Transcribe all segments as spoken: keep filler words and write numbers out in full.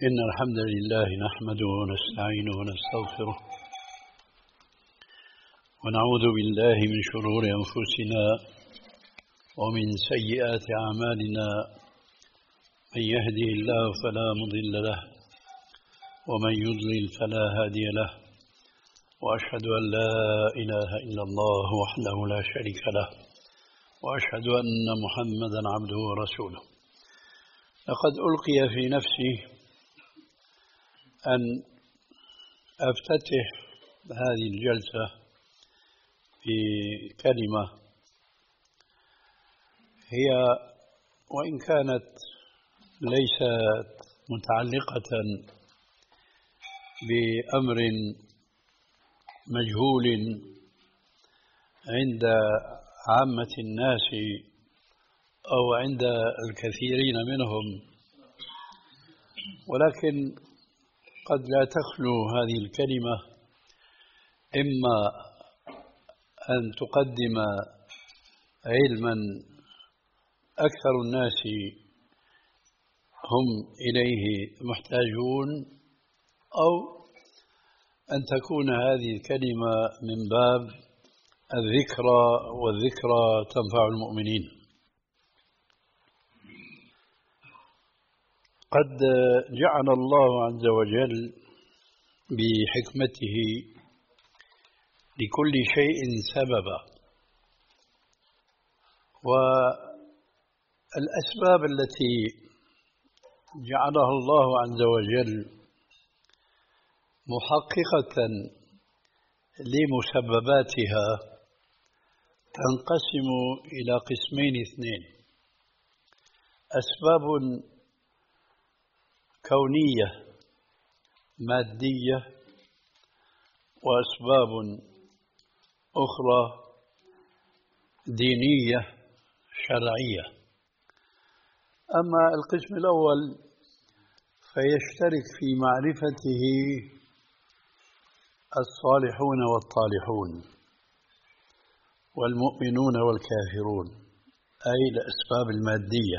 إن الحمد لله نحمده ونستعينه ونستغفره ونعوذ بالله من شرور أنفسنا ومن سيئات أعمالنا. من يهده الله فلا مضل له ومن يضلل فلا هادي له، وأشهد أن لا إله إلا الله وحده لا شريك له، وأشهد أن محمدا عبده ورسوله. لقد ألقي في نفسي أن أفتتح هذه الجلسة بكلمة هي وإن كانت ليست متعلقة بأمر مجهول عند عامة الناس أو عند الكثيرين منهم، ولكن قد لا تخلو هذه الكلمة إما أن تقدم علما أكثر الناس هم إليه محتاجون، أو أن تكون هذه الكلمة من باب الذكرى، والذكرى تنفع المؤمنين. قد جعل الله عز وجل بحكمته لكل شيء سببا، والأسباب التي جعلها الله عز وجل محققة لمسبباتها تنقسم إلى قسمين اثنين: أسباب كونية مادية، وأسباب أخرى دينية شرعية. أما القسم الأول فيشترك في معرفته الصالحون والطالحون والمؤمنون والكافرون، أي الأسباب المادية.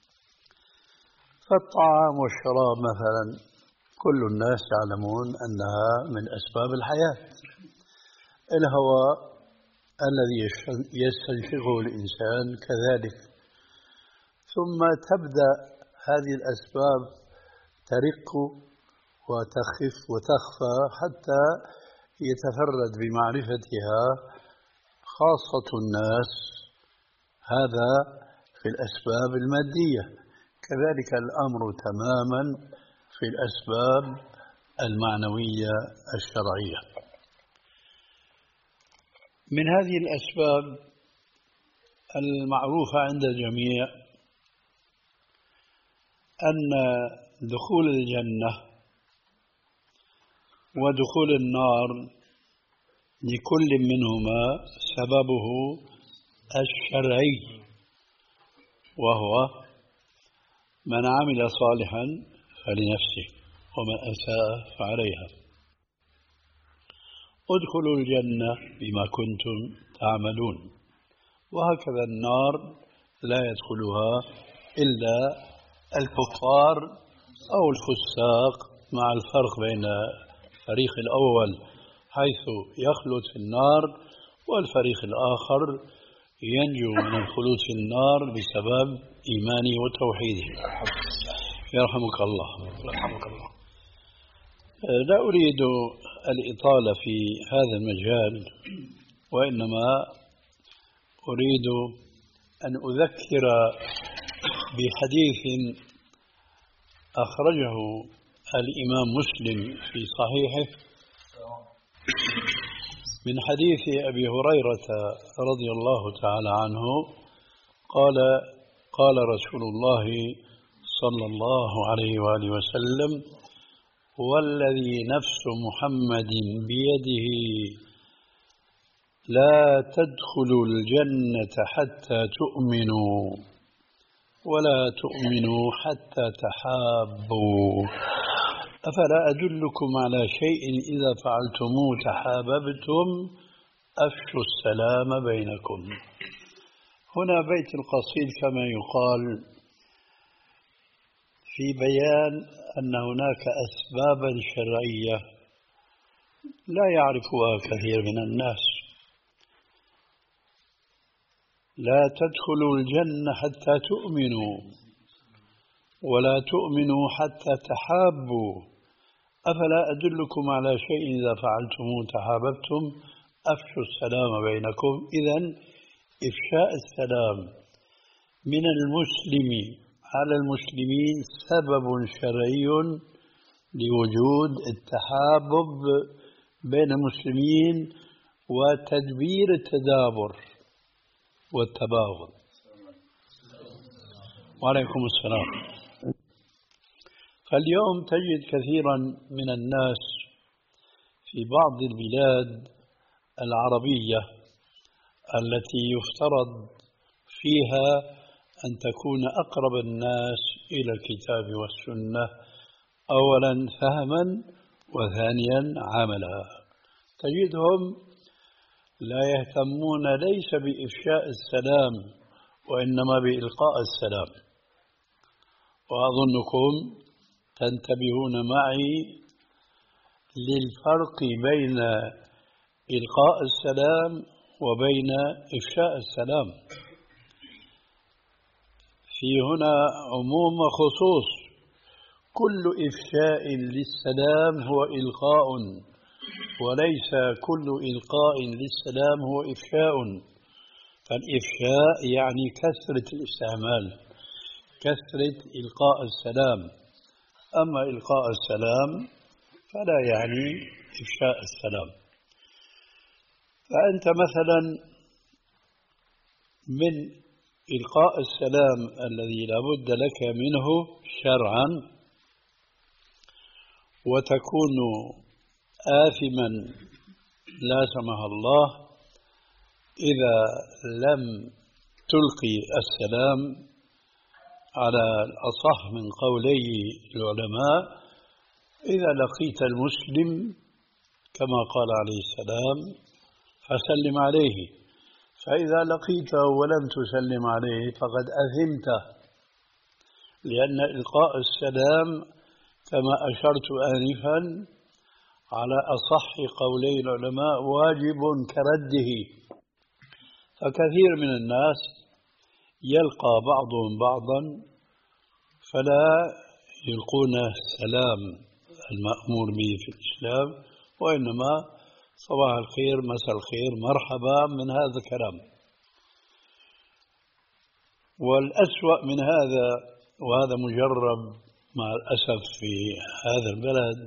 فالطعام والشراب مثلا كل الناس يعلمون أنها من أسباب الحياة. الهواء الذي يستنشقه الإنسان كذلك. ثم تبدأ هذه الأسباب ترق وتخف وتخفى حتى يتفرد بمعرفتها خاصة الناس، هذا في الأسباب المادية. كذلك الأمر تماما في الأسباب المعنوية الشرعية. من هذه الأسباب المعروفة عند الجميع أن دخول الجنة ودخول النار لكل منهما سببه الشرعي، وهو من عمل صالحا فلنفسه ومن أساء فعليها. ادخلوا الجنة بما كنتم تعملون. وهكذا النار لا يدخلها إلا الكفار أو الفساق، مع الفرق بين الفريق الأول حيث يخلد في النار، والفريق الآخر ينجو من الخلود في النار بسبب إيمانه وتوحيده. يرحمك الله. يرحمك الله. لا أريد الإطالة في هذا المجال، وإنما أريد أن أذكر بحديث أخرجه الإمام مسلم في صحيحه من حديث أبي هريرة رضي الله تعالى عنه قال: قال رسول الله صلى الله عليه وآله وسلم: والذي نفس محمد بيده لا تدخلوا الجنة حتى تؤمنوا، ولا تؤمنوا حتى تحابوا، أفلا أدلكم على شيء إذا فعلتموه تحاببتم، أفشوا السلام بينكم. هنا بيت القصيد كما يقال في بيان أن هناك أسبابا شرعية لا يعرفها كثير من الناس. لا تدخلوا الجنة حتى تؤمنوا، ولا تؤمنوا حتى تحابوا. أفلا أدلكم على شيء إذا فعلتموه تحاببتم؟ أفشوا السلام بينكم. إذن إفشاء السلام من المسلم على المسلمين سبب شرعي لوجود التحابب بين المسلمين وتدبير التدابر والتباغض. وعليكم السلام. فاليوم تجد كثيرا من الناس في بعض البلاد العربية التي يفترض فيها أن تكون أقرب الناس إلى الكتاب والسنة، أولا فهما وثانيا عملا، تجدهم لا يهتمون ليس بإفشاء السلام وإنما بإلقاء السلام. وأظنكم تنتبهون معي للفرق بين إلقاء السلام وبين إفشاء السلام. في هنا عموم وخصوص. كل إفشاء للسلام هو إلقاء، وليس كل إلقاء للسلام هو إفشاء. فالإفشاء يعني كثرة الاستعمال، كثرة إلقاء السلام. أما إلقاء السلام فلا يعني إفشاء السلام. فأنت مثلا من إلقاء السلام الذي لا بد لك منه شرعا وتكون آثما لا سمح الله إذا لم تلقي السلام على الأصح من قولي العلماء. إذا لقيت المسلم كما قال عليه السلام فسلم عليه، فإذا لقيته ولم تسلم عليه فقد أثمت، لأن إلقاء السلام كما أشرت آنفا على أصح قولي العلماء واجب كرده. فكثير من الناس يلقى بعضهم بعضا فلا يلقون السلام المأمور به في الإسلام، وإنما صباح الخير مساء الخير مرحبا من هذا الكلام. والأسوأ من هذا، وهذا مجرب مع الأسف في هذا البلد،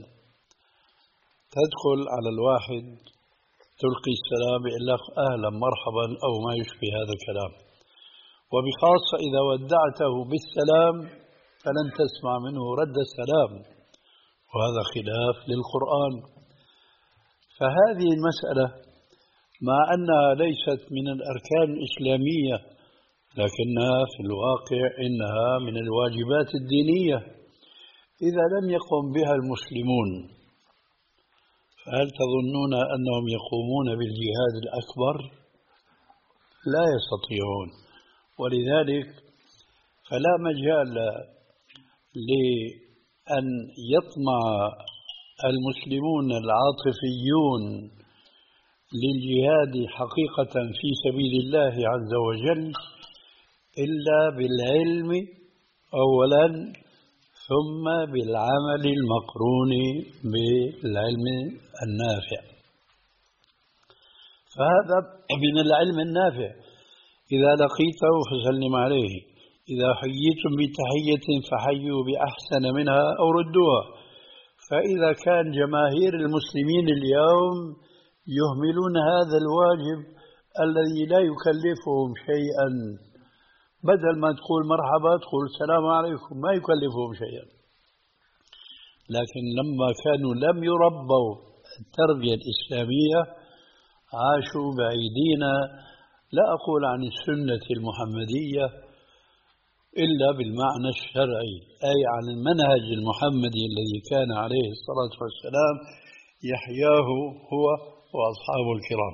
تدخل على الواحد تلقي السلام يقول لك أهلا مرحبا أو ما يشبه هذا الكلام، وبخاصة إذا ودعته بالسلام فلن تسمع منه رد السلام، وهذا خلاف للقرآن. فهذه المسألة مع أنها ليست من الأركان الإسلامية لكنها في الواقع إنها من الواجبات الدينية. إذا لم يقم بها المسلمون فهل تظنون أنهم يقومون بالجهاد الأكبر؟ لا يستطيعون. ولذلك فلا مجال لأن يطمع المسلمون العاطفيون للجهاد حقيقة في سبيل الله عز وجل إلا بالعلم أولا ثم بالعمل المقرون بالعلم النافع. فهذا من العلم النافع. إذا لقيته فسلم عليه، إذا حييتم بتحية فحيوا بأحسن منها أو ردوها. فإذا كان جماهير المسلمين اليوم يهملون هذا الواجب الذي لا يكلفهم شيئا، بدل ما تقول مرحبا تقول السلام عليكم، ما يكلفهم شيئا. لكن لما كانوا لم يربوا التربية الإسلامية عاشوا بعيدين، لا أقول عن السنة المحمدية إلا بالمعنى الشرعي، أي عن المنهج المحمدي الذي كان عليه الصلاة والسلام يحياه هو وأصحابه الكرام.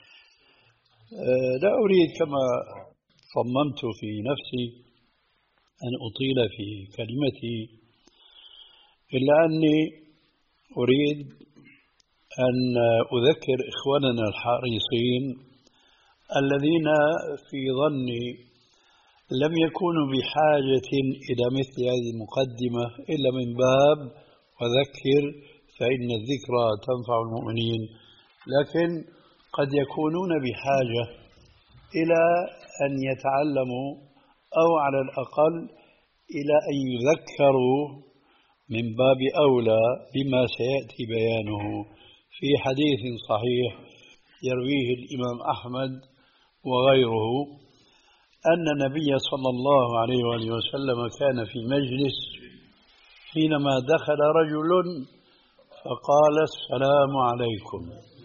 لا أريد كما صممت في نفسي أن أطيل في كلمتي، إلا أني أريد أن أذكر إخواننا الحريصين الذين في ظني لم يكونوا بحاجة إلى مثل هذه المقدمة إلا من باب وذكر فإن الذكرى تنفع المؤمنين، لكن قد يكونون بحاجة إلى أن يتعلموا أو على الأقل إلى أن يذكروا من باب أولى بما سيأتي بيانه في حديث صحيح يرويه الإمام أحمد وغيره أن النبي صلى الله عليه وآله وسلم كان في مجلس حينما دخل رجل فقال السلام عليكم،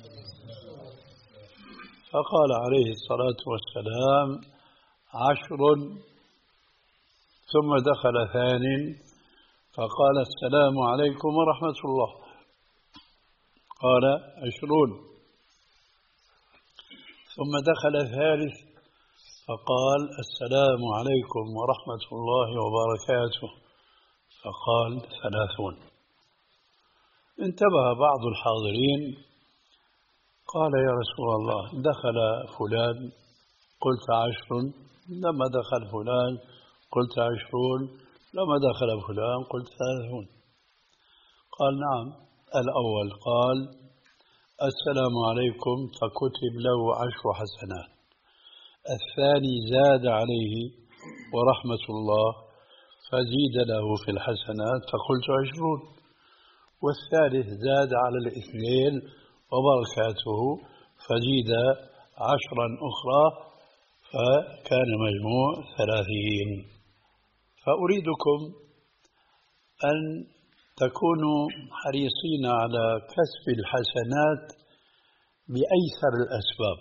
فقال عليه الصلاة والسلام عشر، ثم دخل ثان فقال السلام عليكم ورحمة الله، قال عشرون، ثم دخل ثالث فقال السلام عليكم ورحمة الله وبركاته، فقال ثلاثون. انتبه بعض الحاضرين قال يا رسول الله دخل فلان قلت عشر، لما دخل فلان قلت عشرون، لما دخل فلان قلت ثلاثون. قال نعم، الأول قال السلام عليكم فكتب له عشر حسنات، الثاني زاد عليه ورحمة الله فزيد له في الحسنات فقلت عشرون، والثالث زاد على الاثنين وبركاته فزيد عشرا أخرى فكان مجموع ثلاثين. فأريدكم أن تكونوا حريصين على كسب الحسنات بأيسر الأسباب،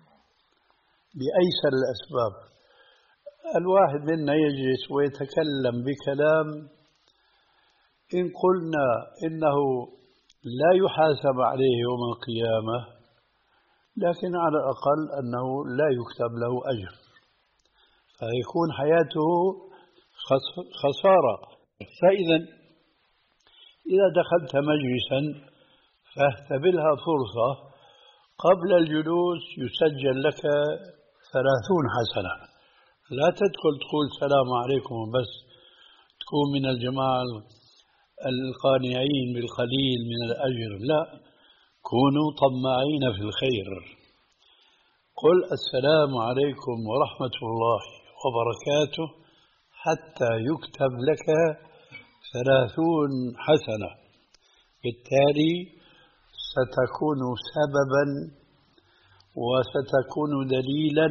بأيسر الأسباب. الواحد منا يجلس ويتكلم بكلام إن قلنا إنه لا يحاسب عليه يوم القيامة، لكن على الأقل أنه لا يكتب له أجر، فيكون حياته خسارة. فإذا إذا دخلت مجلسا فاهتبلها فرصة، قبل الجلوس يسجل لك ثلاثون حسنة، لا تدخل تقول السلام عليكم بس، تكون من الجماعة القانعين بالقليل من الأجر، لا، كونوا طماعين في الخير. قل السلام عليكم ورحمة الله وبركاته حتى يكتب لك ثلاثون حسنة، بالتالي ستكون سببا وستكون دليلا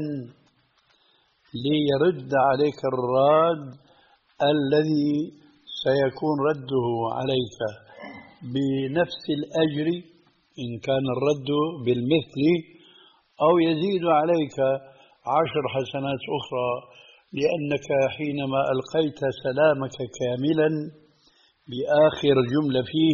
ليرد عليك الراد الذي سيكون رده عليك بنفس الأجر إن كان الرد بالمثل، أو يزيد عليك عشر حسنات أخرى، لأنك حينما ألقيت سلامك كاملا بآخر جملة فيه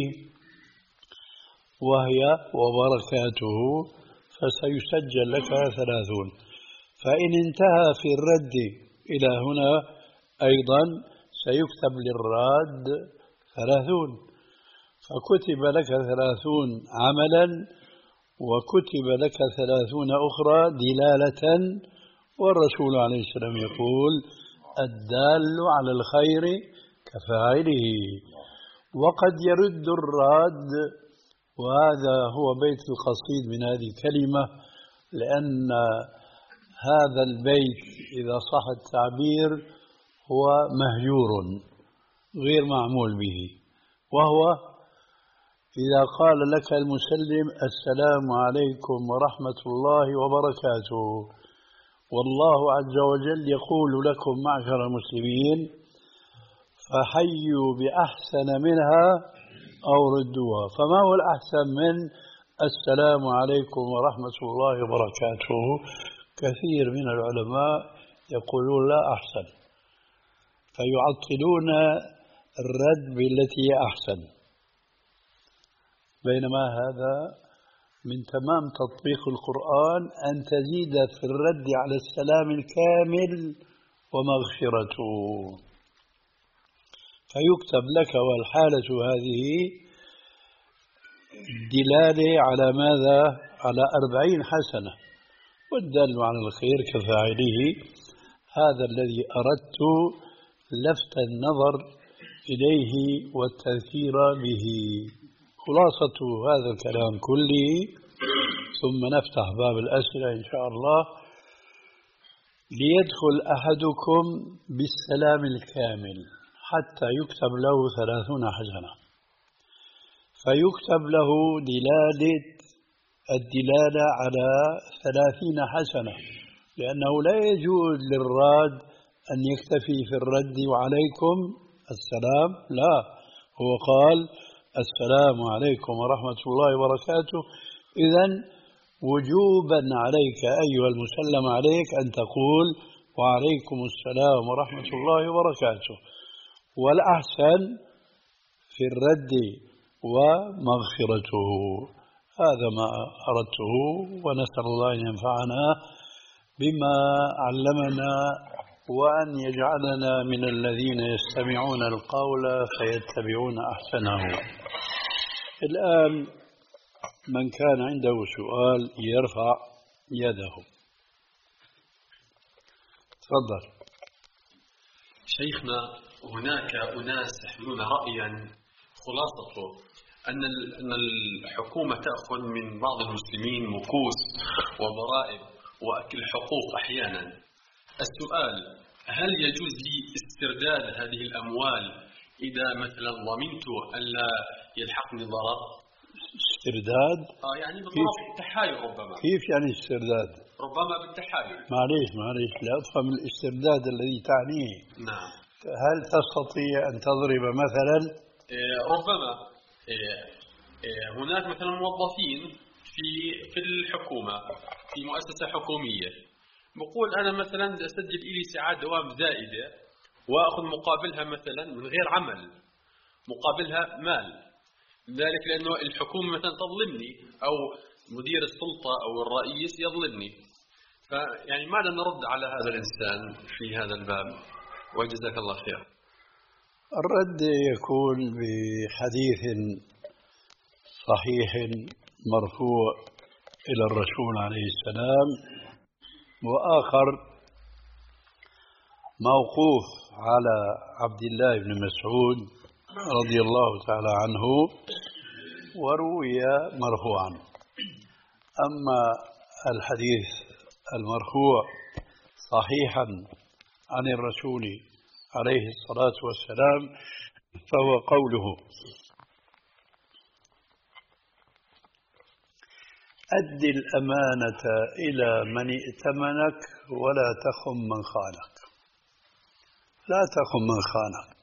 وهي وبركاته فسيسجل لك ثلاثون. فإن انتهى في الرد إلى هنا أيضا سيكتب للراد ثلاثون، فكتب لك ثلاثون عملا وكتب لك ثلاثون أخرى دلالة، والرسول عليه السلام يقول الدال على الخير كفاعله. وقد يرد الراد، وهذا هو بيت القصيد من هذه الكلمة، لأن هذا البيت إذا صح التعبير هو مهجور غير معمول به، وهو إذا قال لك المسلم السلام عليكم ورحمة الله وبركاته، والله عز وجل يقول لكم معشر المسلمين فحيوا بأحسن منها أو ردوها. فما هو الأحسن من السلام عليكم ورحمة الله وبركاته؟ كثير من العلماء يقولون لا أحسن، فيعطلون الرد بالتي هي أحسن، بينما هذا من تمام تطبيق القرآن أن تزيد في الرد على السلام الكامل ومغفرته. فيكتب لك والحالة هذه دلالة على ماذا؟ على أربعين حسنة، والدال على الخير كفاعله. هذا الذي أردت لفت النظر إليه والتذكير به. خلاصة هذا الكلام كله، ثم نفتح باب الأسئلة إن شاء الله. ليدخل أحدكم بالسلام الكامل حتى يكتب له ثلاثون حسنة، فيكتب له دلالة الدلالة على ثلاثين حسنة، لأنه لا يجوز للراد أن يكتفي في الرد وعليكم السلام، لا، هو قال السلام عليكم ورحمة الله وبركاته. إذن وجوبا عليك أيها المسلم عليك أن تقول وعليكم السلام ورحمة الله وبركاته، والأحسن في الرد ومغفرته. هذا ما أردته، ونسأل الله أن ينفعنا بما علمنا وأن يجعلنا من الذين يستمعون القول فيتبعون أحسنه. الآن من كان عنده سؤال يرفع يده. تفضل. شيخنا، هناك أناس يحملون رأيا خلاصته أن أن الحكومة تأخذ من بعض المسلمين مكوس وضرائب وأكل حقوق أحيانا. السؤال: هل يجوز لي استرداد هذه الأموال إذا مثلا ضمنت أن لا يلحقني ضرر؟ استرداد؟ آه يعني بالضبط بالتحايل. ربما كيف يعني استرداد؟ ربما بالتحايل. معليش معليش لا أفهم الاسترداد الذي تعنيه. نعم. هل تستطيع أن تضرب مثلا؟ إيه ربما إيه إيه هناك مثلا موظفين في في الحكومة في مؤسسة حكومية، بقول أنا مثلا أسجل إلي ساعات دوام زائدة وأخذ مقابلها مثلا من غير عمل، مقابلها مال، ذلك لأنه الحكومة مثلا تظلمني أو مدير السلطة أو الرئيس يظلمني. فيعني ماذا نرد على هذا الإنسان في هذا الباب؟ وجزاك الله خير. الرد يكون بحديث صحيح مرفوع إلى الرسول عليه السلام، وآخر موقوف على عبد الله بن مسعود رضي الله تعالى عنه وروي مرفوعا. أما الحديث المرفوع صحيحا عن الرسول عليه الصلاة والسلام فهو قوله: أد الأمانة إلى من ائتمنك ولا تخن من خانك. لا تخن من خانك.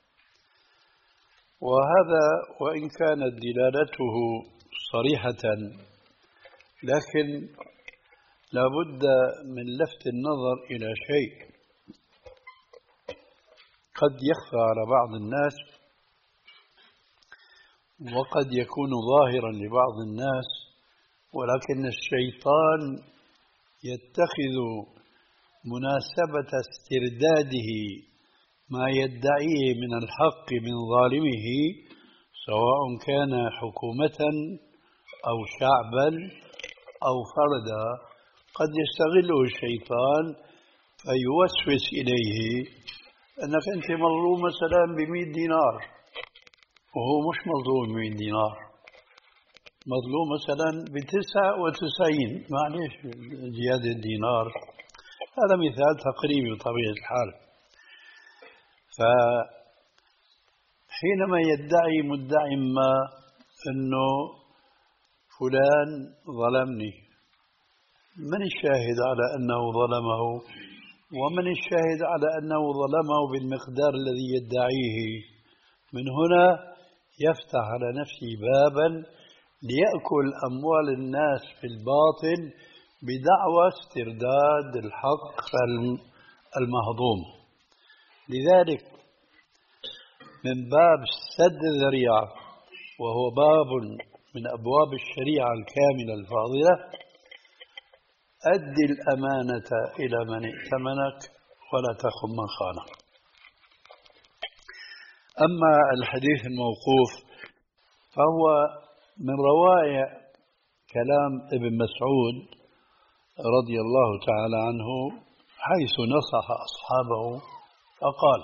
وهذا وإن كانت دلالته صريحة، لكن لابد من لفت النظر إلى شيء قد يخفى على بعض الناس وقد يكون ظاهرا لبعض الناس، ولكن الشيطان يتخذ مناسبة استرداده ما يدعيه من الحق من ظالمه، سواء كان حكومة أو شعبا أو فردا، قد يستغله الشيطان فيوسوس إليه أنك أنت مظلوم مثلا بمئة دينار وهو مش مظلوم بمئة دينار، مظلوم مثلا بتسعة وتسعين، معليش زيادة دينار. هذا مثال تقريبي بطبيعة الحال. فحينما يدعي مدعي ما أنه فلان ظلمني، من الشاهد على أنه ظلمه؟ ومن الشاهد على أنه ظلمه بالمقدار الذي يدعيه؟ من هنا يفتح على نفسه بابا ليأكل أموال الناس في الباطل بدعوى استرداد الحق المهضوم. لذلك من باب سد الذريعة، وهو باب من أبواب الشريعة الكاملة الفاضلة: أد الأمانة إلى من ائتمنك ولا تخن من خانك. أما الحديث الموقوف فهو من روائع كلام ابن مسعود رضي الله تعالى عنه، حيث نصح أصحابه فقال: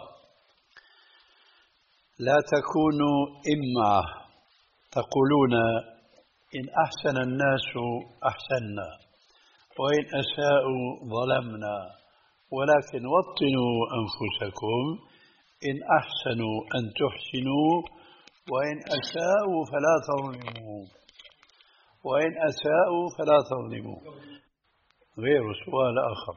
لا تكونوا إمعة تقولون إن أحسن الناس أحسنا وإن أساءوا ظلمنا، ولكن وطنوا أنفسكم إن أحسنوا أن تحسنوا وإن أساءوا فلا تظلموا وإن أساءوا فلا تظلموا. غير سؤال آخر.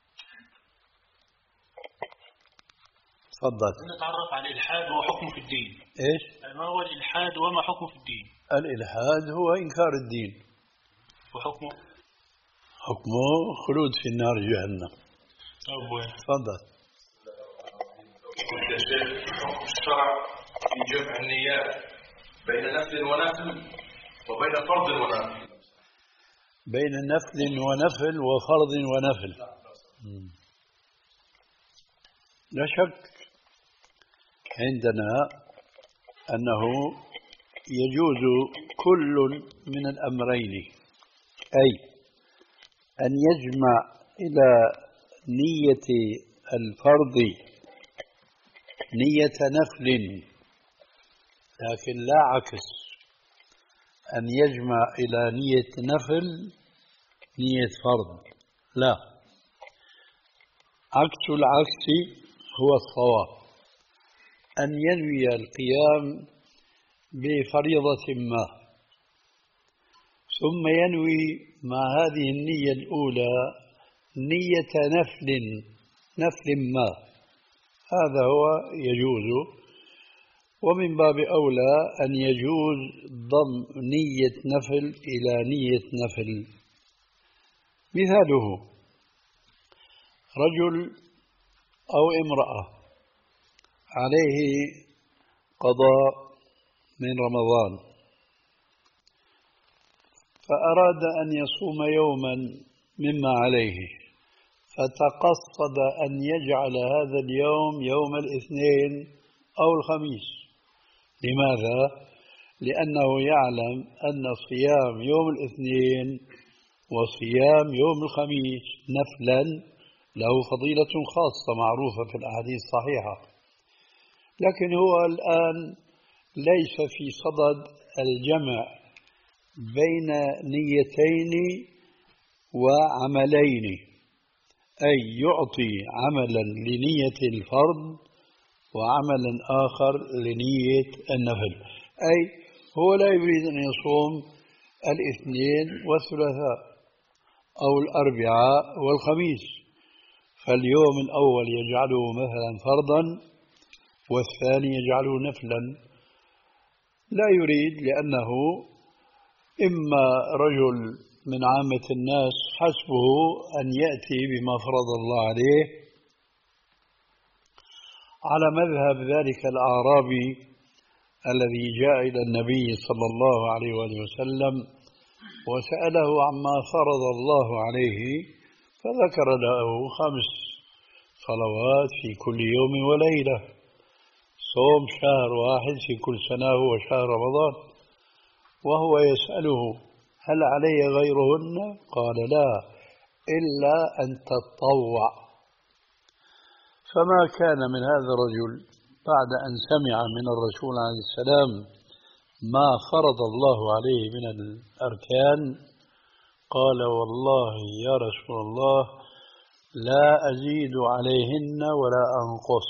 تفضل. نتعرف على الإلحاد وحكمه في الدين. إيش؟ ما هو الإلحاد وما حكمه في الدين؟ الإلحاد هو إنكار الدين. وحكمه؟ حكمه خلود في النار جهنم. أوه. تفضل. يا شيخ، حكم الشرع في جمع النيات بين نفل ونفل وبين فرض ونفل. بين نفل ونفل وفرض ونفل. لا شك عندنا أنه يجوز كل من الأمرين، أي أن يجمع إلى نية الفرض نية نفل، لكن لا عكس، أن يجمع إلى نية نفل نية فرض، لا، عكس العكس هو الصواب، أن ينوي القيام بفريضة ما ثم ينوي مع هذه النية الأولى نية نفل نفل ما، هذا هو يجوز. ومن باب أولى أن يجوز ضم نية نفل إلى نية نفل. مثاله رجل أو امرأة عليه قضاء من رمضان، فأراد أن يصوم يوما مما عليه، فتقصد أن يجعل هذا اليوم يوم الاثنين أو الخميس. لماذا؟ لأنه يعلم أن صيام يوم الاثنين وصيام يوم الخميس نفلا له فضيلة خاصة معروفة في الأحاديث الصحيحة، لكن هو الآن ليس في صدد الجمع بين نيتين وعملين، أي يعطي عملا لنية الفرض وعملا آخر لنية النفل. أي هو لا يريد أن يصوم الاثنين والثلاثاء أو الأربعاء والخميس، فاليوم الأول يجعله مثلا فرضا والثاني يجعله نفلا، لا يريد، لأنه إما رجل من عامة الناس حسبه أن يأتي بما فرض الله عليه، على مذهب ذلك الأعرابي الذي جاء إلى النبي صلى الله عليه وسلم وسأله عما فرض الله عليه، فذكر له خمس صلوات في كل يوم وليلة، صوم شهر واحد في كل سنة هو شهر رمضان، وهو يسأله هل علي غيرهن؟ قال لا، إلا أن تتطوع. فما كان من هذا الرجل بعد أن سمع من الرسول عليه السلام ما فرض الله عليه من الأركان قال والله يا رسول الله لا أزيد عليهن ولا أنقص،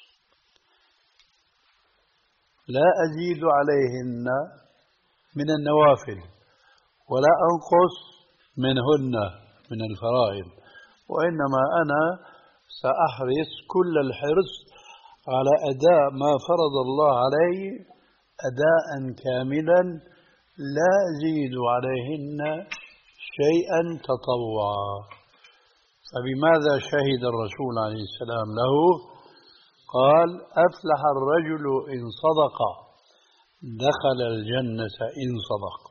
لا أزيد عليهن من النوافل ولا أنقص منهن من الفرائض، وإنما أنا سأحرص كل الحرص على أداء ما فرض الله علي أداء كاملا لا أزيد عليهن شيئا تطوعا. فبماذا شهد الرسول عليه السلام له؟ قال أفلح الرجل إن صدق دخل الجنة إن صدق.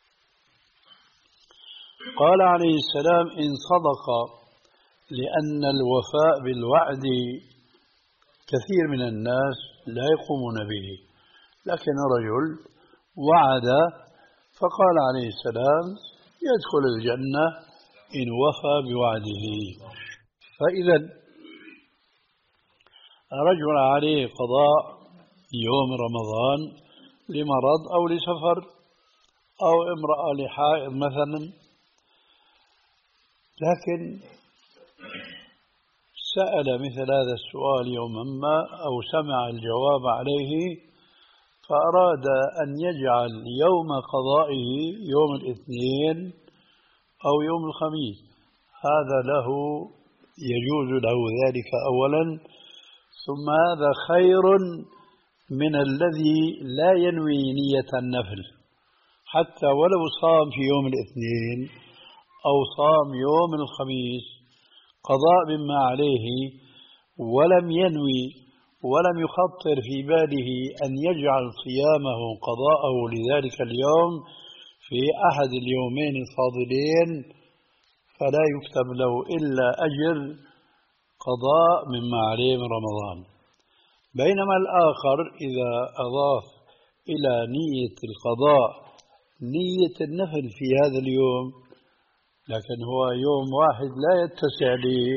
قال عليه السلام إن صدق لأن الوفاء بالوعد كثير من الناس لا يقومون به. لكن رجل وعد فقال عليه السلام يدخل الجنة إن وفى بوعده. فإذا رجل عليه قضاء يوم رمضان لمرض أو لسفر أو امرأة لحائض مثلا، لكن سأل مثل هذا السؤال يوما ما أو سمع الجواب عليه فأراد أن يجعل يوم قضائه يوم الاثنين أو يوم الخميس، هذا له يجوز له ذلك أولا، ثم هذا خير من الذي لا ينوي نية النفل، حتى ولو صام في يوم الاثنين أو صام يوم الخميس قضاء مما عليه ولم ينوي ولم يخطر في باله أن يجعل صيامه قضاءه لذلك اليوم في أحد اليومين الفاضلين، فلا يكتب له إلا أجر قضاء مما عليه من رمضان. بينما الآخر إذا أضاف إلى نية القضاء نية النفل في هذا اليوم، لكن هو يوم واحد لا يتسع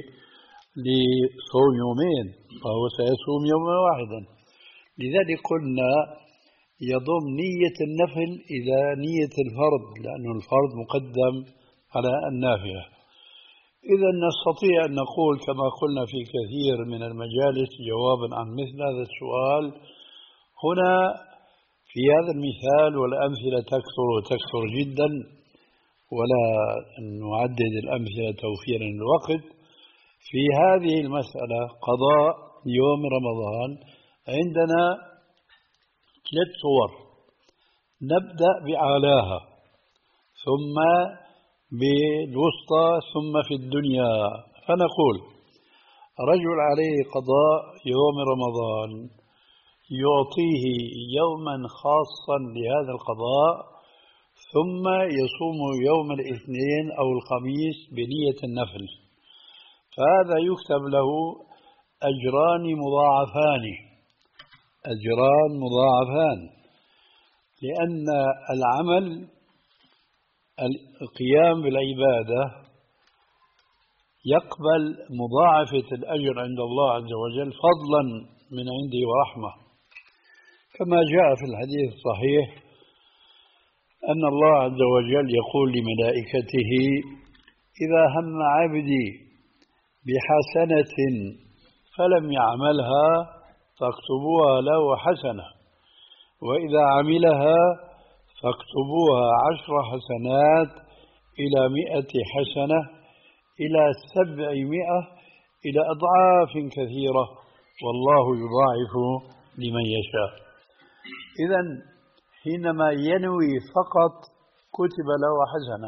لصوم يومين، فهو سيصوم يوما واحدا. لذلك قلنا يضم نية النفل إلى نية الفرض، لأن الفرض مقدم على النافلة. إذا نستطيع أن نقول كما قلنا في كثير من المجالس جوابا عن مثل هذا السؤال، هنا في هذا المثال والأمثلة تكثر وتكثر جدا، ولا نعدد الأمثلة توفيرا للوقت. في هذه المسألة قضاء يوم رمضان عندنا ثلاث صور، نبدأ بأعلاها ثم بالوسطى ثم في الدنيا. فنقول رجل عليه قضاء يوم رمضان يعطيه يوما خاصا لهذا القضاء، ثم يصوم يوم الاثنين أو الخميس بنية النفل، فهذا يكتب له أجران مضاعفان، أجران مضاعفان، لأن العمل القيام بالعبادة يقبل مضاعفة الأجر عند الله عز وجل فضلا من عنده ورحمة، كما جاء في الحديث الصحيح أن الله عز وجل يقول لملائكته إذا هم عبدي بحسنة فلم يعملها فاكتبوها له حسنة، وإذا عملها فاكتبوها عشر حسنات إلى مئة حسنة إلى سبعمائة إلى أضعاف كثيرة، والله يضاعف لمن يشاء. إذن حينما ينوي فقط كتب له حسنة،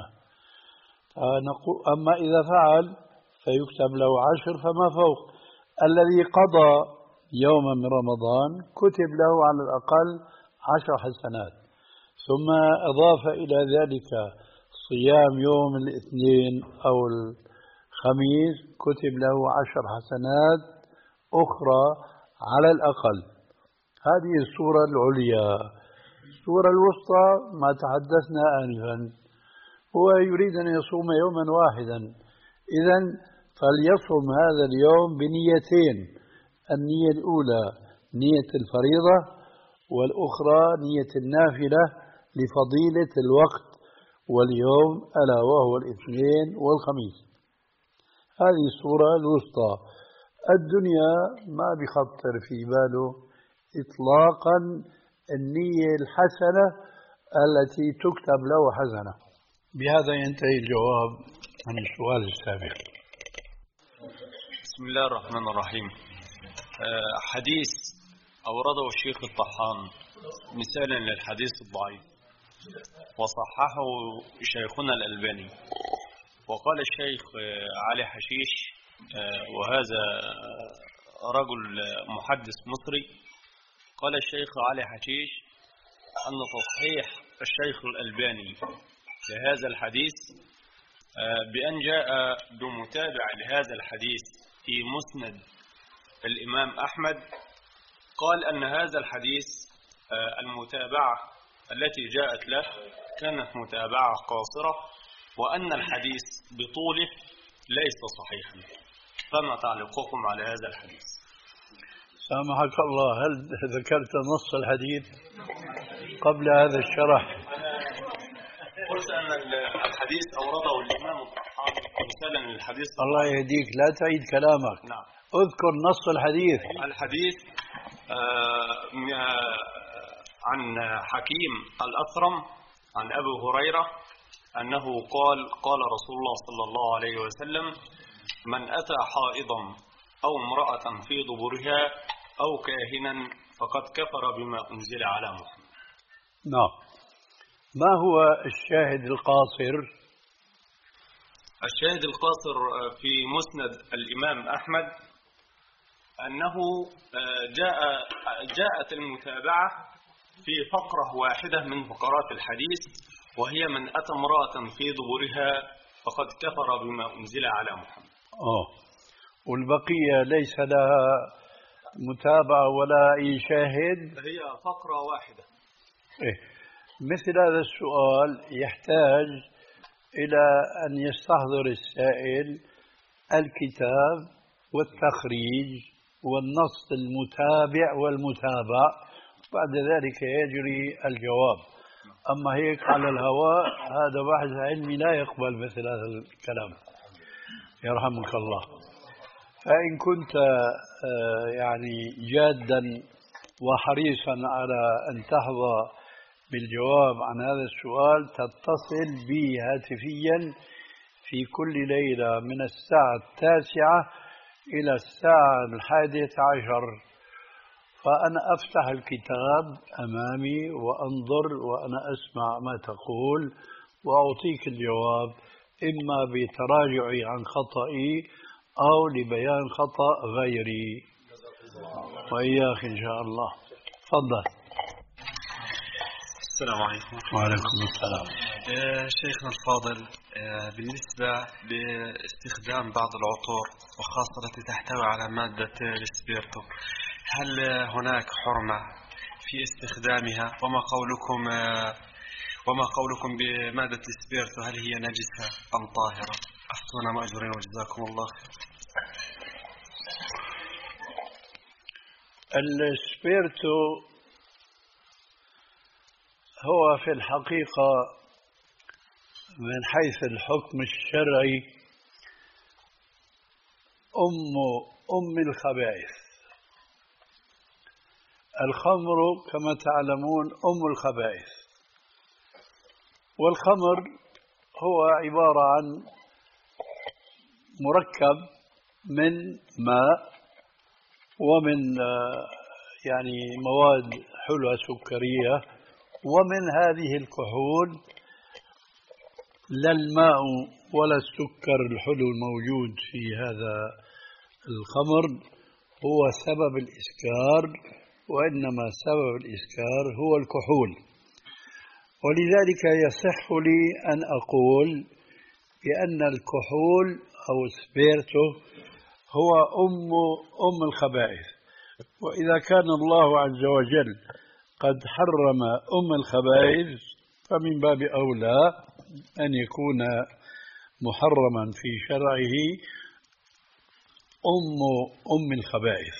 أما إذا فعل فيكتب له عشر فما فوق. الذي قضى يوما من رمضان كتب له على الأقل عشر حسنات، ثم أضاف إلى ذلك صيام يوم الاثنين أو الخميس كتب له عشر حسنات أخرى على الأقل. هذه الصورة العليا. الصورة الوسطى ما تحدثنا آنفا، هو يريد أن يصوم يوما واحدا، إذن فليصوم هذا اليوم بنيتين، النية الأولى نية الفريضة، والأخرى نية النافلة لفضيلة الوقت واليوم ألا وهو الاثنين والخميس. هذه الصورة الوسطى. الدنيا ما بخطر في باله إطلاقا النية الحسنة التي تكتب له حسنة. بهذا ينتهي الجواب عن السؤال السابق. بسم الله الرحمن الرحيم. حديث أورده الشيخ الطحان مثالا للحديث الضعيف، وصححه شيخنا الألباني، وقال الشيخ علي حشيش، وهذا رجل محدث مصري، قال الشيخ علي حشيش أن تصحيح الشيخ الألباني لهذا الحديث بأن جاء بمتابع لهذا الحديث في مسند الإمام أحمد قال أن هذا الحديث المتابعة التي جاءت له كانت متابعة قاصرة، وأن الحديث بطوله ليس صحيحا. فما تعليقكم على هذا الحديث؟ سامحك الله، هل ذكرت نص الحديث قبل هذا الشرح؟ قلت أن الحديث أورده الإمام الطحاوي مثلا للحديث. الله يهديك، لا تعيد كلامك. نعم. اذكر نص الحديث. الحديث عن حكيم الأثرم عن أبي هريرة أنه قال قال رسول الله صلى الله عليه وسلم: من أتى حائضا أو امرأة في دبرها أو كاهنا فقد كفر بما أنزل على محمد. نعم. ما هو الشاهد القاصر؟ الشاهد القاصر في مسند الإمام أحمد أنه جاء جاءت المتابعة في فقرة واحدة من فقرات الحديث، وهي: من أتى امرأة في دبرها فقد كفر بما أنزل على محمد. أوه. والبقية ليس لها متابعة ولا أي شاهد؟ هي فقرة واحدة. إيه؟ مثل هذا السؤال يحتاج إلى أن يستحضر السائل الكتاب والتخريج والنص المتابع والمتابع، بعد ذلك يجري الجواب. أما هيك على الهواء هذا بحث علمي لا يقبل مثل هذا الكلام، يرحمك الله. فإن كنت يعني جادا وحريصا على أن تحظى بالجواب عن هذا السؤال، تتصل بي هاتفيا في كل ليلة من الساعة التاسعة إلى الساعة الحادية عشر، فأنا أفتح الكتاب أمامي وأنظر وأنا أسمع ما تقول وأعطيك الجواب، إما بتراجعي عن خطئي أو لبيان خطأ غيري. وإياك إن شاء الله. تفضل. السلام عليكم. وعليكم السلام. شيخنا الفاضل، بالنسبة لاستخدام بعض العطور وخاصة التي تحتوي على مادة الإسبرتو، هل هناك حرمة في استخدامها؟ وما قولكم وما قولكم بمادة الإسبرتو، هل هي نجسة أم طاهرة؟ أفتونا مأجورين وجزاكم الله خير. الإسبرتو هو في الحقيقة من حيث الحكم الشرعي أم أم الخبائث. الخمر كما تعلمون أم الخبائث، والخمر هو عبارة عن مركب من ماء ومن يعني مواد حلوة سكرية، ومن هذه الكحول لا الماء ولا السكر الحلو الموجود في هذا الخمر هو سبب الإسكار، وإنما سبب الإسكار هو الكحول. ولذلك يصح لي أن أقول بأن الكحول أو سبيرتو هو أم أم الخبائث. وإذا كان الله عز وجل قد حرم أم الخبائث فمن باب أولى أن يكون محرما في شرعه أم أم الخبائث.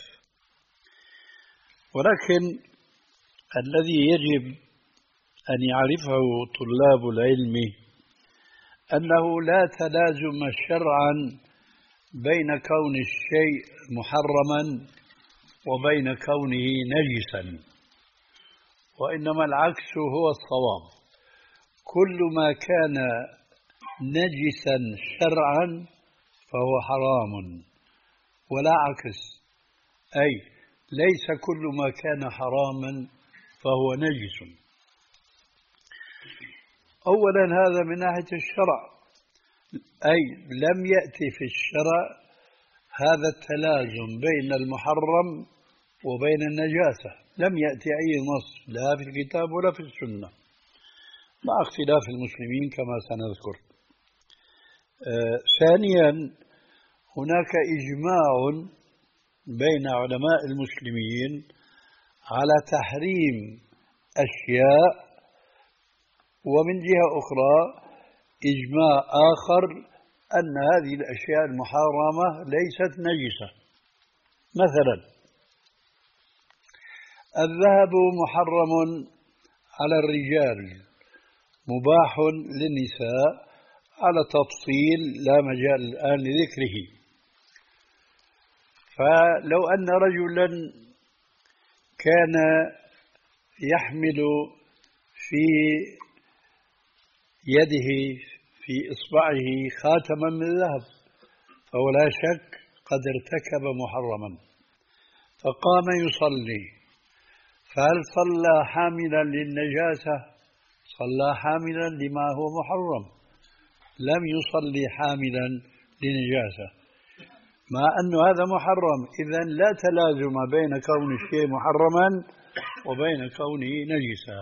ولكن الذي يجب أن يعرفه طلاب العلم أنه لا تلازم شرعا بين كون الشيء محرما وبين كونه نجسا، وإنما العكس هو الصواب. كل ما كان نجسا شرعا فهو حرام، ولا عكس، أي ليس كل ما كان حراما فهو نجس. أولا هذا من ناحية الشرع، أي لم يأتي في الشرع هذا التلازم بين المحرم وبين النجاسة، لم يأتي أي نص لا في الكتاب ولا في السنة، مع اختلاف المسلمين كما سنذكر. آه ثانيا هناك إجماع بين علماء المسلمين على تحريم أشياء، ومن جهة أخرى إجماع آخر أن هذه الأشياء المحرمة ليست نجسة. مثلا الذهب محرم على الرجال مباح للنساء على تفصيل لا مجال الآن لذكره. فلو أن رجلا كان يحمل في يده في إصبعه خاتما من ذهب فهو لا شك قد ارتكب محرما، فقام يصلي، فهل صلى حاملا للنجاسة؟ صلى حاملا لما هو محرم، لم يصلي حاملا لنجاسة، مع أن هذا محرم. إذن لا تلازم بين كون الشيء محرما وبين كونه نجسا.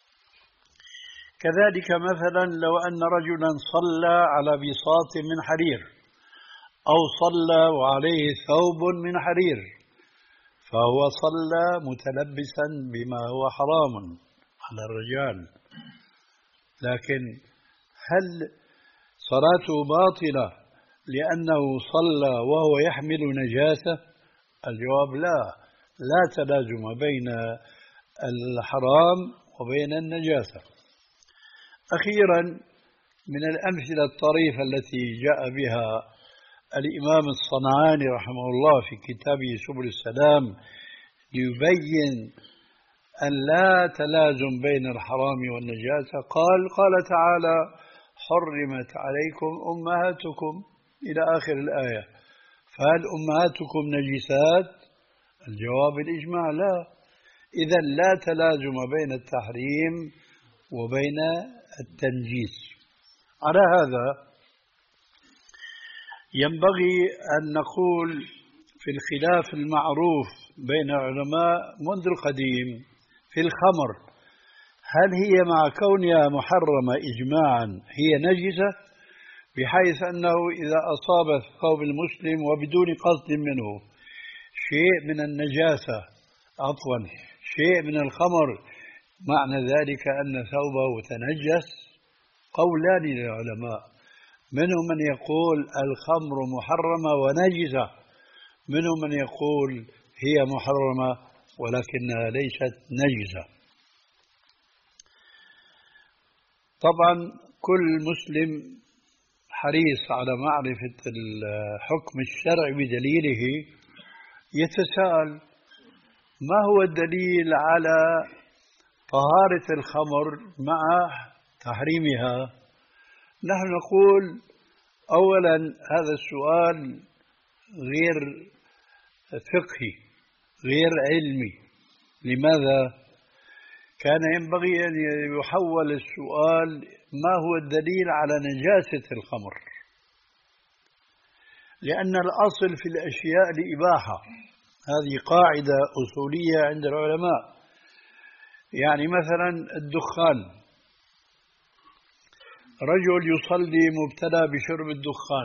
كذلك مثلا لو أن رجلا صلى على بساط من حرير أو صلى وعليه ثوب من حرير فهو صلى متلبسا بما هو حرام على الرجال، لكن هل صلاته باطلة لأنه صلى وهو يحمل نجاسة؟ الجواب لا، لا تلازم بين الحرام وبين النجاسة. أخيرا من الأمثلة الطريفة التي جاء بها الإمام الصنعاني رحمه الله في كتابه سبل السلام ليبين أن لا تلازم بين الحرام والنجاسة، قال قال تعالى: حرمت عليكم أمهاتكم إلى آخر الآية، فهل أمهاتكم نجسات؟ الجواب الإجماع لا. إذن لا تلازم بين التحريم وبين التنجيس. على هذا ينبغي أن نقول في الخلاف المعروف بين العلماء منذ القديم في الخمر، هل هي مع كونها محرمة إجماعا هي نجسة، بحيث أنه إذا أصاب ثوب المسلم وبدون قصد منه شيء من النجاسة عفوا شيء من الخمر، معنى ذلك أن ثوبه تنجس؟ قولان للعلماء، منهم من يقول الخمر محرمة ونجسة، منهم من يقول هي محرمة ولكنها ليست نجسة. طبعا كل مسلم حريص على معرفة الحكم الشرعي بدليله، يتساءل ما هو الدليل على طهارة الخمر مع تحريمها؟ نحن نقول أولا هذا السؤال غير فقهي غير علمي. لماذا؟ كان ينبغي أن يحول السؤال ما هو الدليل على نجاسة الخمر، لأن الأصل في الأشياء الإباحة، هذه قاعدة أصولية عند العلماء. يعني مثلا الدخان، رجل يصلي مبتلى بشرب الدخان،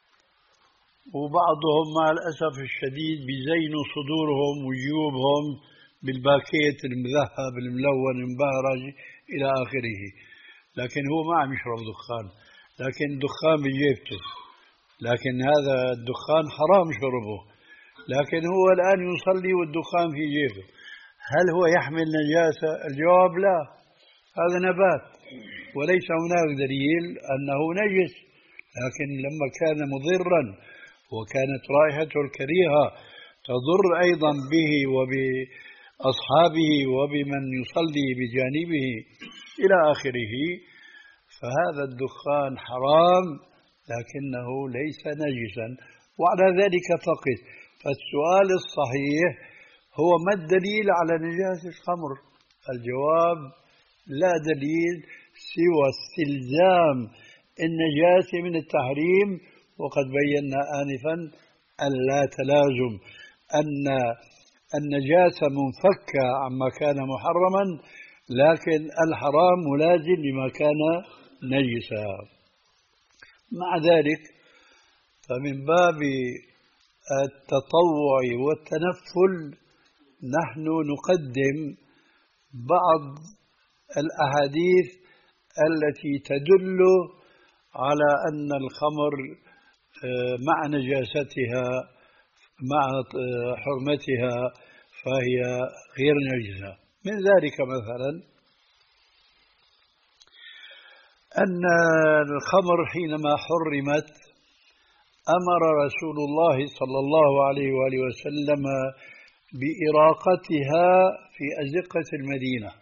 وبعضهم مع الأسف الشديد بيزين صدورهم وجيوبهم بالباكيت المذهب الملون المبهرج إلى آخره، لكن هو ما عم يشرب دخان، لكن الدخان بجيبته، لكن هذا الدخان حرام شربه، لكن هو الآن يصلي والدخان في جيبه، هل هو يحمل نجاسة؟ الجواب لا، هذا نبات وليس هناك دليل أنه نجس، لكن لما كان مضرا وكانت رائحته الكريهة تضر أيضا به وبأصحابه وبمن يصلي بجانبه إلى آخره، فهذا الدخان حرام لكنه ليس نجسا، وعلى ذلك فقط. فالسؤال الصحيح هو ما الدليل على نجاسة الخمر؟ الجواب لا دليل سوى استلزام النجاسة من التحريم، وقد بينا آنفا أن لا تلازم، أن النجاسة منفكة عما كان محرما، لكن الحرام ملازم لما كان نجسا. مع ذلك فمن باب التطوع والتنفل نحن نقدم بعض الأحاديث التي تدل على أن الخمر مع نجاستها مع حرمتها فهي غير نجسة. من ذلك مثلا أن الخمر حينما حرمت أمر رسول الله صلى الله عليه وآله وسلم بإراقتها في أزقة المدينة،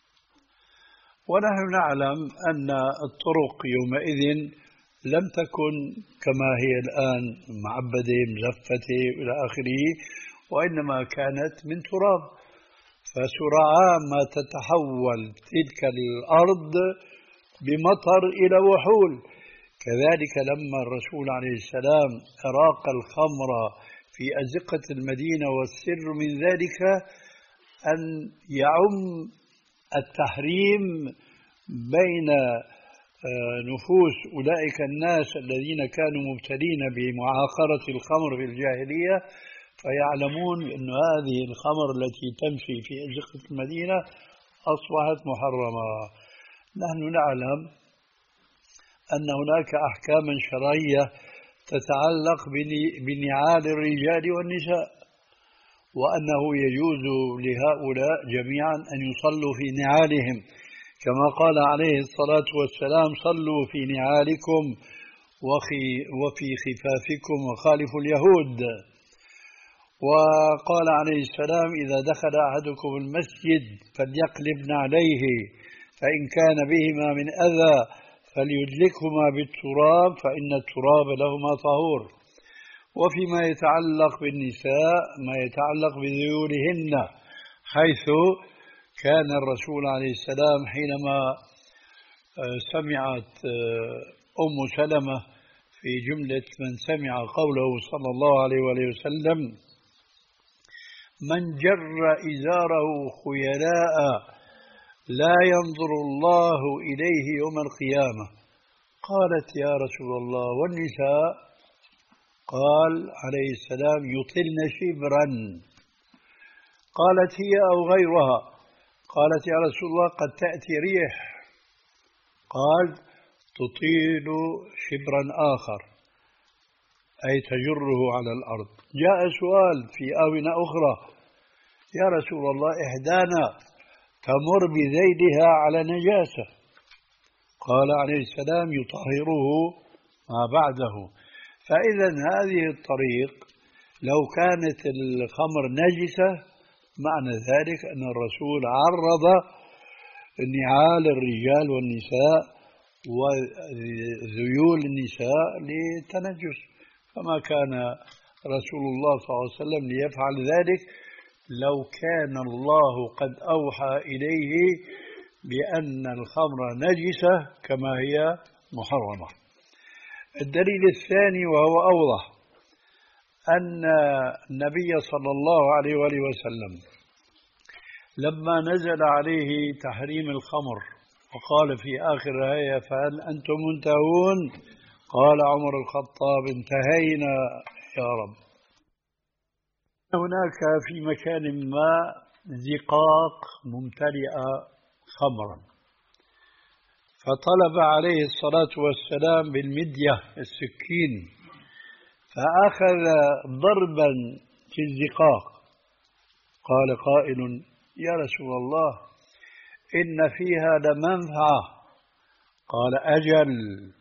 ونحن نعلم أن الطرق يومئذ لم تكن كما هي الآن معبدة مزفتة إلى آخره، وإنما كانت من تراب، فسرعان ما تتحول تلك الأرض بمطر إلى وحول. كذلك لما الرسول عليه السلام أراق الخمر في أزقة المدينة، والسر من ذلك أن يعم التحريم بين نفوس أولئك الناس الذين كانوا مبتلين بمعاقرة الخمر في الجاهلية، فيعلمون أن هذه الخمر التي تمشي في أزقة المدينة أصبحت محرمة. نحن نعلم أن هناك أحكاما شرعية تتعلق بنعال الرجال والنساء، وأنه يجوز لهؤلاء جميعا أن يصلوا في نعالهم، كما قال عليه الصلاة والسلام: صلوا في نعالكم وفي خفافكم وخالفوا اليهود. وقال عليه السلام: إذا دخل أحدكم المسجد فليقلب نعليه، فإن كان بهما من أذى فليدلكهما بالتراب، فإن التراب لهما طهور. وفيما يتعلق بالنساء ما يتعلق بذيولهن، حيث كان الرسول عليه السلام حينما سمعت أم سلمة في جملة من سمع قوله صلى الله عليه وآله وسلم: من جر إزاره خيلاء لا ينظر الله إليه يوم القيامة. قالت: يا رسول الله والنساء؟ قال عليه السلام: يطلن شبرا. قالت: هي أو غيرها؟ قالت: يا رسول الله قد تأتي ريح. قال: تطيل شبرا آخر، أي تجره على الأرض. جاء سؤال في آونة أخرى: يا رسول الله إحدانا تمر بذيلها على نجاسة. قال عليه السلام: يطهره ما بعده. فإذا هذه الطريق لو كانت الخمر نجسة، معنى ذلك أن الرسول عرض نعال الرجال والنساء وذيول النساء للتنجس، فما كان رسول الله صلى الله عليه وسلم ليفعل ذلك لو كان الله قد أوحى إليه بأن الخمر نجسة كما هي محرمة. الدليل الثاني وهو أوضح، أن النبي صلى الله عليه وآله وسلم لما نزل عليه تحريم الخمر وقال في آخر الآية: فهل أنتم منتهون؟ قال عمر الخطاب: انتهينا يا رب. هناك في مكان ما زقاق ممتلئة خمرا، فطلب عليه الصلاة والسلام بالمدية السكين، فأخذ ضربا في الزقاق. قال قائل: يا رسول الله إن فيها لمنفعة. قال: أجل.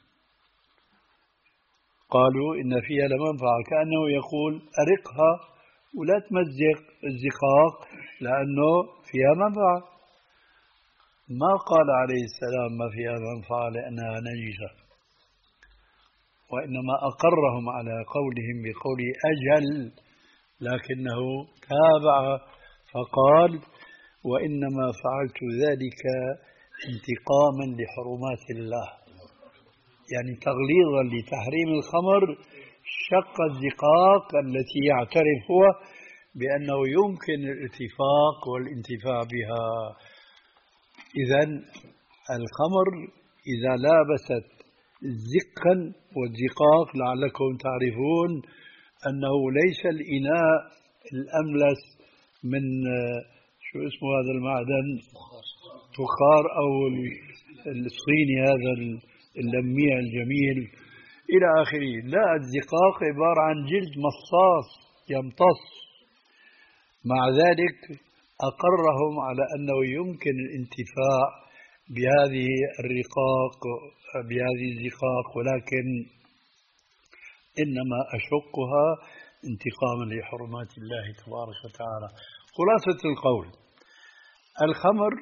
قالوا: إن فيها لمنفعة، كأنه يقول: أرقها ولا تمزق الزقاق لأنه فيها منفعة. ما قال عليه السلام ما فيها منفعة لأنها نجسة، وإنما أقرهم على قولهم بقول أجل، لكنه تابع فقال: وإنما فعلت ذلك انتقاما لحرمات الله، يعني تغليظا لتحريم الخمر شق الزقاق التي يعترف هو بأنه يمكن الاتفاق والانتفاع بها. إذن الخمر إذا لابست زقا والزقاق لعلكم تعرفون أنه ليس الإناء الأملس من شو اسمه هذا المعدن، فخار أو الصيني هذا اللميع الجميل إلى آخره. لا، الزقاق عبارة عن جلد مصاص يمتص. مع ذلك أقرهم على أنه يمكن الانتفاع بهذه الرقاق بهذه الزقاق، ولكن إنما أشقها انتقاما لحرمات الله تبارك وتعالى. خلاصة القول: الخمر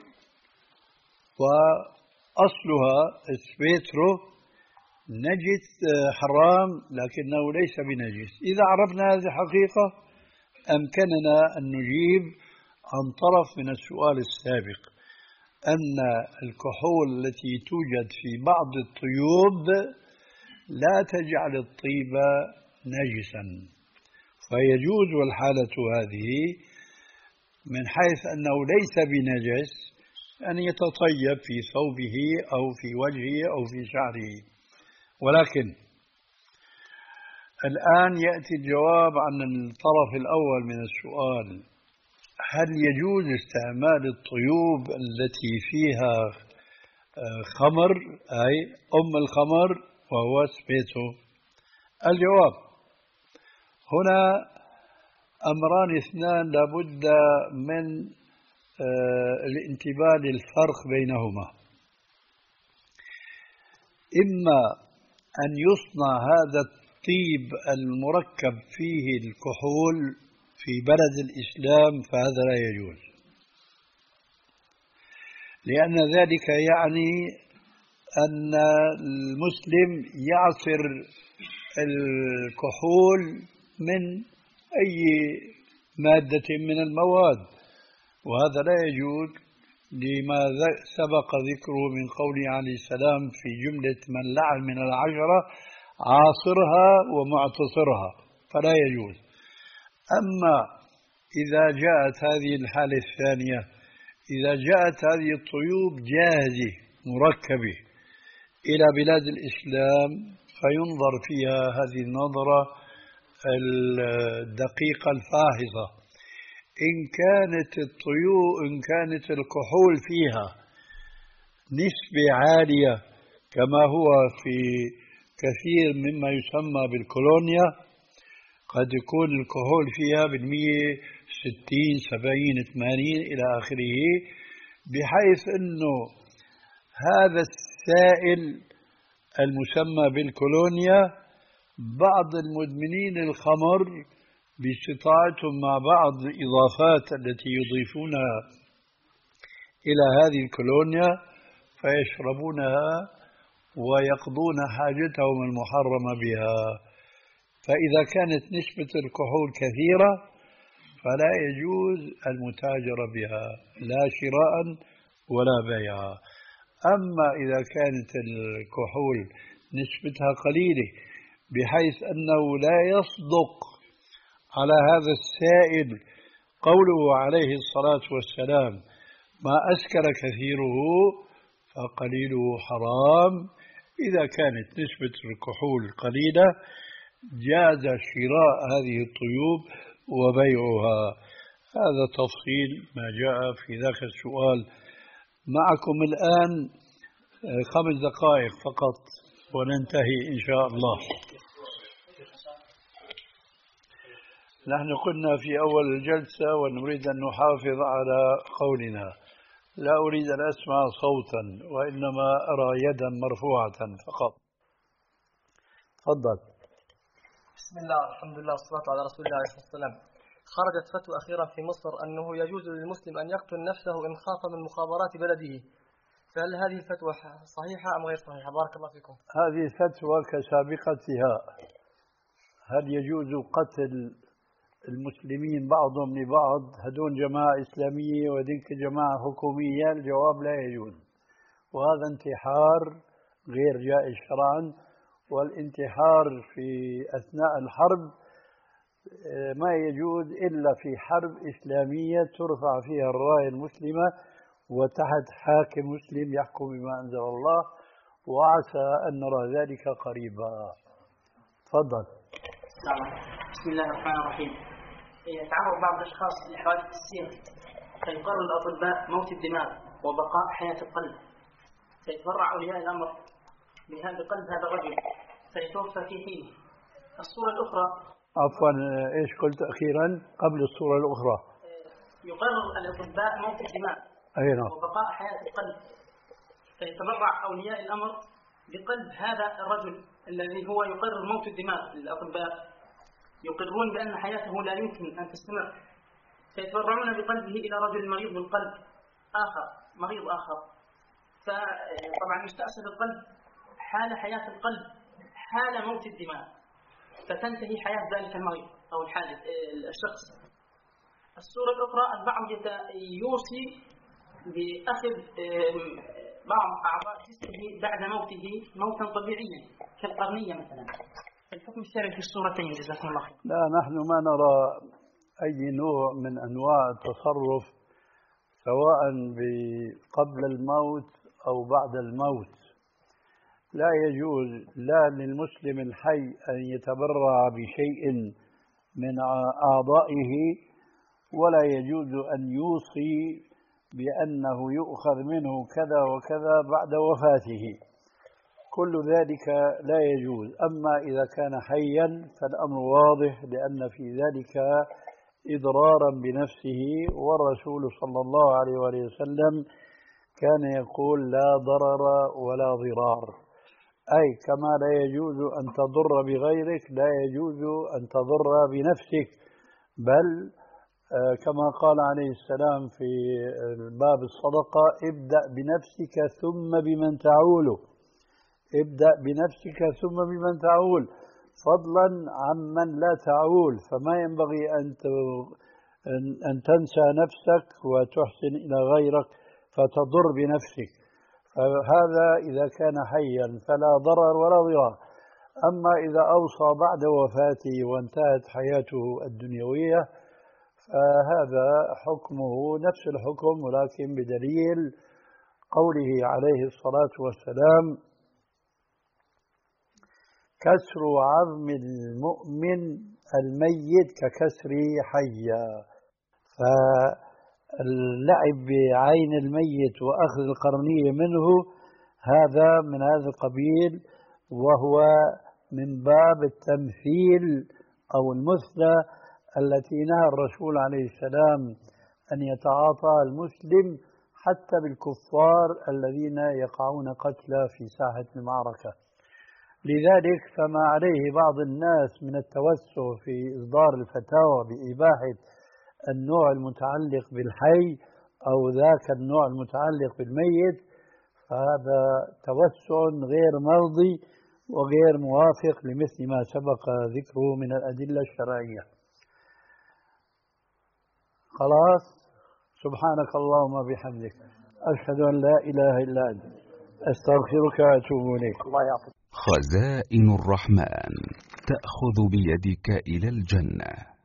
وأصلها السبيترو نجس حرام لكنه ليس بنجس. إذا عرفنا هذه الحقيقة أمكننا أن نجيب عن طرف من السؤال السابق، أن الكحول التي توجد في بعض الطيوب لا تجعل الطيب نجسا، فيجوز والحالة هذه من حيث أنه ليس بنجس أن يتطيب في ثوبه أو في وجهه أو في شعره. ولكن الآن يأتي الجواب عن الطرف الأول من السؤال: هل يجوز استعمال الطيوب التي فيها خمر، أي أم الخمر وهو سبيتو؟ الجواب: هنا أمران اثنان لابد من الانتباه للفرق بينهما. إما أن يصنع هذا الطيب المركب فيه الكحول في بلد الإسلام، فهذا لا يجوز، لأن ذلك يعني أن المسلم يعصر الكحول من أي مادة من المواد، وهذا لا يجوز لما سبق ذكره من قوله عليه السلام في جملة من لعن من العشرة: عاصرها ومعتصرها، فلا يجوز. أما إذا جاءت هذه الحالة الثانية، إذا جاءت هذه الطيوب جاهزة مركبة إلى بلاد الإسلام، فينظر فيها هذه النظرة الدقيقة الفاحصة. إن كانت الطيوب إن كانت الكحول فيها نسبة عالية كما هو في كثير مما يسمى بالكولونيا، قد يكون الكحول فيها بالمية ستين سبعين ثمانين إلى آخره، بحيث أنه هذا السائل المسمى بالكولونيا بعض المدمنين الخمر باستطاعتهم مع بعض الإضافات التي يضيفونها إلى هذه الكولونيا فيشربونها ويقضون حاجتهم المحرمة بها. فإذا كانت نسبة الكحول كثيرة فلا يجوز المتاجرة بها، لا شراء ولا بيعا. أما إذا كانت الكحول نسبتها قليلة بحيث أنه لا يصدق على هذا السائل قوله عليه الصلاة والسلام: ما أسكر كثيره فقليله حرام. إذا كانت نسبة الكحول قليلة جاز شراء هذه الطيوب وبيعها. هذا تفصيل ما جاء في ذاك السؤال. معكم الآن خمس دقائق فقط وننتهي إن شاء الله. نحن قلنا في أول الجلسة ونريد أن نحافظ على قولنا. لا أريد أن أسمع صوتا وإنما أرى يدا مرفوعة فقط. تفضل. بسم الله، الحمد لله والصلاة على رسول الله عليه الصلاة والسلام. خرجت فتوى أخيرة في مصر أنه يجوز للمسلم أن يقتل نفسه إن خاف من مخابرات بلده، فهل هذه الفتوى صحيحة أم غير صحيحة؟ بارك الله فيكم. هذه فتوى كسابقتها. هل يجوز قتل المسلمين بعضهم لبعض؟ هدول جماعة إسلامية وذيك جماعة حكومية. الجواب: لا يجوز، وهذا انتحار غير جائز شرعا. والانتحار في أثناء الحرب ما يجوز إلا في حرب إسلامية ترفع فيها الراية المسلمة وتحت حاكم مسلم يحكم بما أنزل الله، وعسى أن نرى ذلك قريبا. تفضل. بسم الله الرحمن الرحيم. يتعرض بعض الأشخاص لحوادث السير فيقرر الأطباء موت الدماغ وبقاء حياة القلب، فيتبرع أولياء الأمر بقلب هذا الرجل فيتوفى في حينه. الصورة الأخرى، عفوا إيش قلت أخيرا قبل الصورة الأخرى؟ يقرر الأطباء موت الدماغ أينا. وبقاء حياة القلب، فيتبرع أولياء الأمر بقلب هذا الرجل الذي هو يقرر موت الدماغ. الأطباء يقررون بأن حياته لا يمكن أن تستمر، فيتبرعون بقلبه إلى رجل مريض بالقلب آخر مريض آخر. فطبعا مستأصل القلب حال حياة القلب حال موت الدماغ، فتنتهي حياة ذلك المريض أو الحادث الشخص. الصورة الأخرى البعض يوصي بأخذ بعض أعضاء جسده بعد موته موتا طبيعيا كالقرنية مثلا. الحكم الشرعي في الصورتين جزاكم الله خير. لا، نحن ما نرى أي نوع من أنواع التصرف سواء قبل الموت أو بعد الموت. لا يجوز لا للمسلم الحي أن يتبرع بشيء من أعضائه، ولا يجوز أن يوصي بأنه يؤخذ منه كذا وكذا بعد وفاته. كل ذلك لا يجوز. أما إذا كان حيا فالأمر واضح، لأن في ذلك إضرارا بنفسه، والرسول صلى الله عليه وآله وسلم كان يقول لا ضرر ولا ضرار، أي كما لا يجوز أن تضر بغيرك لا يجوز أن تضر بنفسك. بل كما قال عليه السلام في باب الصدقة ابدأ بنفسك ثم بمن تعول، ابدأ بنفسك ثم بمن تعول، فضلا عمن لا تعول. فما ينبغي أن تنسى نفسك وتحسن إلى غيرك فتضر بنفسك. فهذا إذا كان حيا فلا ضرر ولا ضرار. أما إذا أوصى بعد وفاته وانتهت حياته الدنيوية فهذا حكمه نفس الحكم، ولكن بدليل قوله عليه الصلاة والسلام كسر عظم المؤمن الميت ككسر حيا. فاللعب بعين الميت وأخذ القرنية منه هذا من هذا القبيل، وهو من باب التمثيل أو المثلى التي نهى الرسول عليه السلام أن يتعاطى المسلم حتى بالكفار الذين يقعون قتلى في ساحة المعركة. لذلك فما عليه بعض الناس من التوسع في إصدار الفتاوى بإباحة النوع المتعلق بالحي أو ذاك النوع المتعلق بالميت، فهذا توسع غير مرضي وغير موافق لمثل ما سبق ذكره من الأدلة الشرعية. خلاص، سبحانك اللهم وبحمدك أشهد أن لا إله إلا أنت أستغفرك وأتوب إليك. الله يعطيك. خزائن الرحمن تأخذ بيدك إلى الجنة.